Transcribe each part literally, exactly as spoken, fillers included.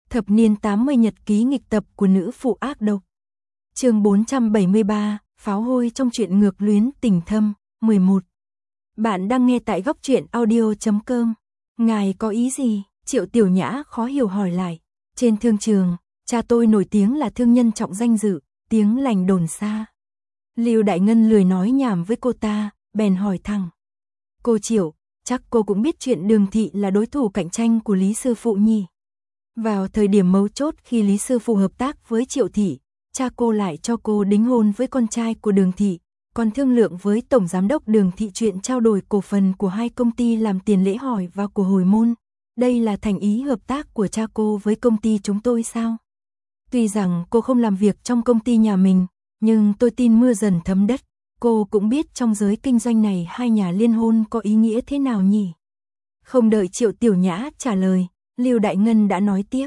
Thập niên tám mươi nhật ký nghịch tập của nữ phụ ác độc. Chương bốn trăm bảy mươi ba, pháo hôi trong truyện ngược luyến tình thâm, mười một. Bạn đang nghe tại góc truyện audio chấm com. Ngài có ý gì? Triệu Tiểu Nhã khó hiểu hỏi lại. Trên thương trường, cha tôi nổi tiếng là thương nhân trọng danh dự, tiếng lành đồn xa. Lưu Đại Ngân lười nói nhảm với cô ta, bèn hỏi thẳng. Cô Triệu, chắc cô cũng biết chuyện Đường Thị là đối thủ cạnh tranh của Lý Sư Phụ nhỉ? Vào thời điểm mấu chốt khi Lý Sư Phụ hợp tác với Triệu Thị, cha cô lại cho cô đính hôn với con trai của Đường Thị, còn thương lượng với Tổng Giám đốc Đường Thị chuyện trao đổi cổ phần của hai công ty làm tiền lễ hỏi và của hồi môn. Đây là thành ý hợp tác của cha cô với công ty chúng tôi sao? Tuy rằng cô không làm việc trong công ty nhà mình, nhưng tôi tin mưa dần thấm đất, cô cũng biết trong giới kinh doanh này hai nhà liên hôn có ý nghĩa thế nào nhỉ? Không đợi Triệu Tiểu Nhã trả lời, Lưu Đại Ngân đã nói tiếp.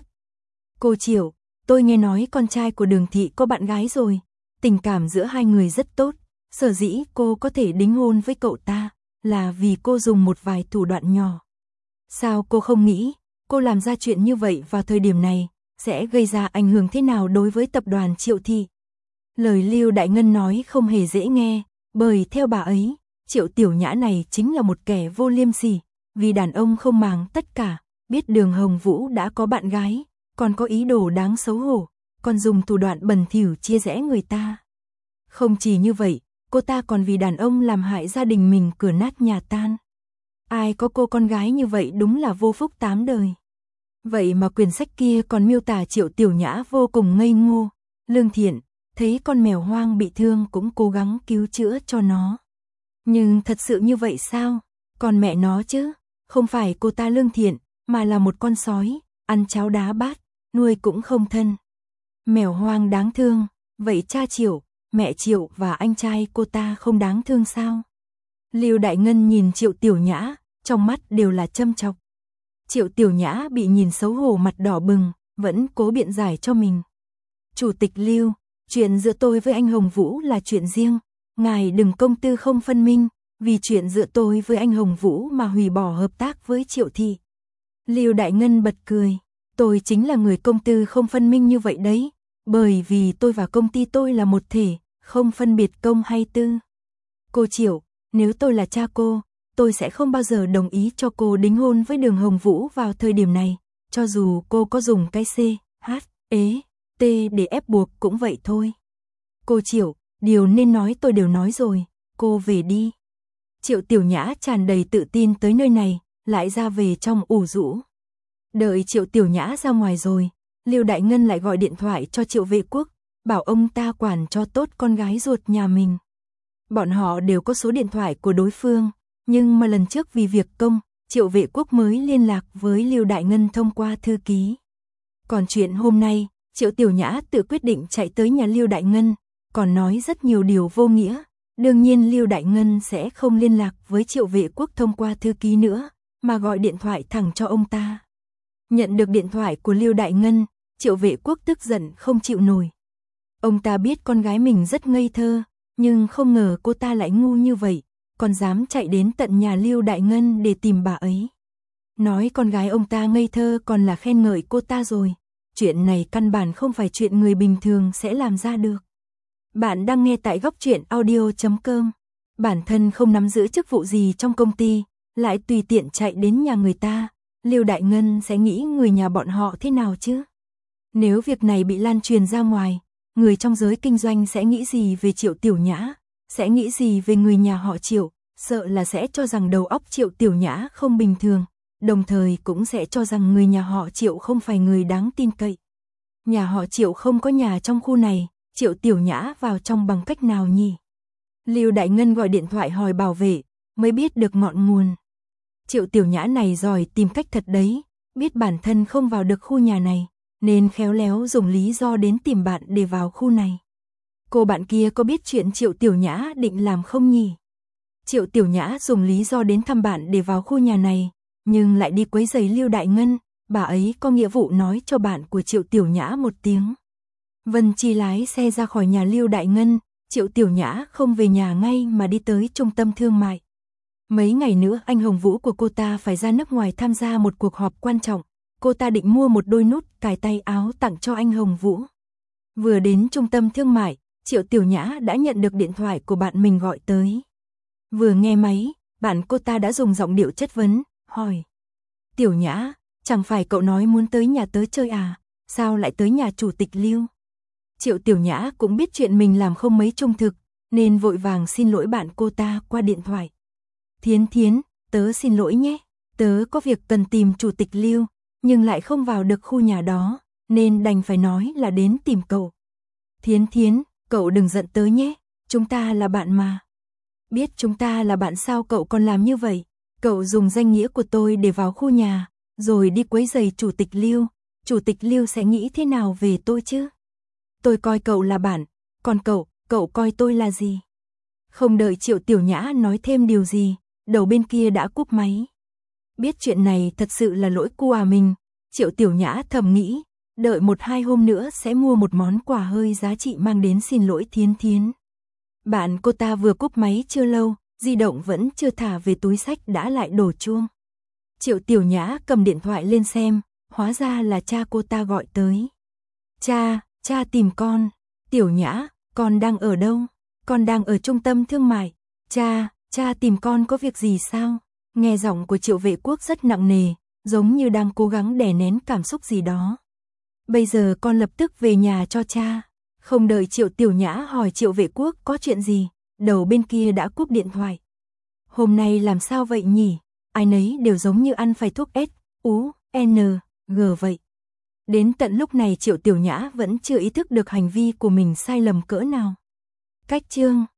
Cô Triệu, tôi nghe nói con trai của Đường Thị có bạn gái rồi, tình cảm giữa hai người rất tốt, sở dĩ cô có thể đính hôn với cậu ta, là vì cô dùng một vài thủ đoạn nhỏ. Sao cô không nghĩ, cô làm ra chuyện như vậy vào thời điểm này, sẽ gây ra ảnh hưởng thế nào đối với tập đoàn Triệu Thị? Lời Lưu Đại Ngân nói không hề dễ nghe, bởi theo bà ấy, Triệu Tiểu Nhã này chính là một kẻ vô liêm sỉ, vì đàn ông không màng tất cả, biết Đường Hồng Vũ đã có bạn gái, còn có ý đồ đáng xấu hổ, còn dùng thủ đoạn bẩn thỉu chia rẽ người ta. Không chỉ như vậy, cô ta còn vì đàn ông làm hại gia đình mình cửa nát nhà tan. Ai có cô con gái như vậy đúng là vô phúc tám đời. Vậy mà quyển sách kia còn miêu tả Triệu Tiểu Nhã vô cùng ngây ngô, lương thiện, thấy con mèo hoang bị thương cũng cố gắng cứu chữa cho nó. Nhưng thật sự như vậy sao? Còn mẹ nó chứ, không phải cô ta lương thiện, mà là một con sói, ăn cháo đá bát, nuôi cũng không thân. Mèo hoang đáng thương, vậy cha Triệu, mẹ Triệu và anh trai cô ta không đáng thương sao? Lưu Đại Ngân nhìn Triệu Tiểu Nhã, trong mắt đều là châm chọc. Triệu Tiểu Nhã bị nhìn xấu hổ mặt đỏ bừng, vẫn cố biện giải cho mình. Chủ tịch Lưu, chuyện giữa tôi với anh Hồng Vũ là chuyện riêng, ngài đừng công tư không phân minh, vì chuyện giữa tôi với anh Hồng Vũ mà hủy bỏ hợp tác với Triệu Thị. Lưu Đại Ngân bật cười, tôi chính là người công tư không phân minh như vậy đấy, bởi vì tôi và công ty tôi là một thể, không phân biệt công hay tư. Cô Triệu, nếu tôi là cha cô, tôi sẽ không bao giờ đồng ý cho cô đính hôn với Đường Hồng Vũ vào thời điểm này, cho dù cô có dùng cái C, H, E, T để ép buộc cũng vậy thôi. Cô Triệu, điều nên nói tôi đều nói rồi, cô về đi. Triệu Tiểu Nhã tràn đầy tự tin tới nơi này, lại ra về trong ủ rũ. Đợi Triệu Tiểu Nhã ra ngoài rồi, Lưu Đại Ngân lại gọi điện thoại cho Triệu Vệ Quốc, bảo ông ta quản cho tốt con gái ruột nhà mình. Bọn họ đều có số điện thoại của đối phương, nhưng mà lần trước vì việc công, Triệu Vệ Quốc mới liên lạc với Lưu Đại Ngân thông qua thư ký. Còn chuyện hôm nay, Triệu Tiểu Nhã tự quyết định chạy tới nhà Lưu Đại Ngân, còn nói rất nhiều điều vô nghĩa. Đương nhiên Lưu Đại Ngân sẽ không liên lạc với Triệu Vệ Quốc thông qua thư ký nữa, mà gọi điện thoại thẳng cho ông ta. Nhận được điện thoại của Lưu Đại Ngân, Triệu Vệ Quốc tức giận không chịu nổi. Ông ta biết con gái mình rất ngây thơ, nhưng không ngờ cô ta lại ngu như vậy, còn dám chạy đến tận nhà Lưu Đại Ngân để tìm bà ấy. Nói con gái ông ta ngây thơ còn là khen ngợi cô ta rồi. Chuyện này căn bản không phải chuyện người bình thường sẽ làm ra được. Bạn đang nghe tại góc truyện audio chấm com. Bản thân không nắm giữ chức vụ gì trong công ty, lại tùy tiện chạy đến nhà người ta, Lưu Đại Ngân sẽ nghĩ người nhà bọn họ thế nào chứ? Nếu việc này bị lan truyền ra ngoài, người trong giới kinh doanh sẽ nghĩ gì về Triệu Tiểu Nhã, sẽ nghĩ gì về người nhà họ Triệu, sợ là sẽ cho rằng đầu óc Triệu Tiểu Nhã không bình thường, đồng thời cũng sẽ cho rằng người nhà họ Triệu không phải người đáng tin cậy. Nhà họ Triệu không có nhà trong khu này, Triệu Tiểu Nhã vào trong bằng cách nào nhỉ? Lưu Đại Ngân gọi điện thoại hỏi bảo vệ, mới biết được ngọn nguồn. Triệu Tiểu Nhã này giỏi tìm cách thật đấy, biết bản thân không vào được khu nhà này, nên khéo léo dùng lý do đến tìm bạn để vào khu này. Cô bạn kia có biết chuyện Triệu Tiểu Nhã định làm không nhỉ? Triệu Tiểu Nhã dùng lý do đến thăm bạn để vào khu nhà này, nhưng lại đi quấy rầy Lưu Đại Ngân, bà ấy có nghĩa vụ nói cho bạn của Triệu Tiểu Nhã một tiếng. Vân Chi lái xe ra khỏi nhà Lưu Đại Ngân, Triệu Tiểu Nhã không về nhà ngay mà đi tới trung tâm thương mại. Mấy ngày nữa anh Hồng Vũ của cô ta phải ra nước ngoài tham gia một cuộc họp quan trọng, cô ta định mua một đôi nút cài tay áo tặng cho anh Hồng Vũ. Vừa đến trung tâm thương mại, Triệu Tiểu Nhã đã nhận được điện thoại của bạn mình gọi tới. Vừa nghe máy, bạn cô ta đã dùng giọng điệu chất vấn, hỏi. Tiểu Nhã, chẳng phải cậu nói muốn tới nhà tớ chơi à, sao lại tới nhà chủ tịch Lưu? Triệu Tiểu Nhã cũng biết chuyện mình làm không mấy trung thực, nên vội vàng xin lỗi bạn cô ta qua điện thoại. Thiến Thiến, tớ xin lỗi nhé, tớ có việc cần tìm chủ tịch Lưu, nhưng lại không vào được khu nhà đó, nên đành phải nói là đến tìm cậu. Thiến Thiến, cậu đừng giận tớ nhé, chúng ta là bạn mà. Biết chúng ta là bạn sao cậu còn làm như vậy? Cậu dùng danh nghĩa của tôi để vào khu nhà, rồi đi quấy rầy chủ tịch Lưu, chủ tịch Lưu sẽ nghĩ thế nào về tôi chứ? Tôi coi cậu là bạn, còn cậu, cậu coi tôi là gì? Không đợi Triệu Tiểu Nhã nói thêm điều gì, đầu bên kia đã cúp máy. Biết chuyện này thật sự là lỗi của à mình, Triệu Tiểu Nhã thầm nghĩ, đợi một hai hôm nữa sẽ mua một món quà hơi giá trị mang đến xin lỗi Thiến Thiến. Bạn cô ta vừa cúp máy chưa lâu, di động vẫn chưa thả về túi xách đã lại đổ chuông. Triệu Tiểu Nhã cầm điện thoại lên xem, hóa ra là cha cô ta gọi tới. Cha, cha tìm con. Tiểu Nhã, con đang ở đâu? Con đang ở trung tâm thương mại. Cha, cha tìm con có việc gì sao? Nghe giọng của Triệu Vệ Quốc rất nặng nề, giống như đang cố gắng đè nén cảm xúc gì đó. Bây giờ con lập tức về nhà cho cha. Không đợi Triệu Tiểu Nhã hỏi Triệu Vệ Quốc có chuyện gì, đầu bên kia đã cúp điện thoại. Hôm nay làm sao vậy nhỉ? Ai nấy đều giống như ăn phải thuốc S, U, N, G vậy. Đến tận lúc này Triệu Tiểu Nhã vẫn chưa ý thức được hành vi của mình sai lầm cỡ nào. Cách chương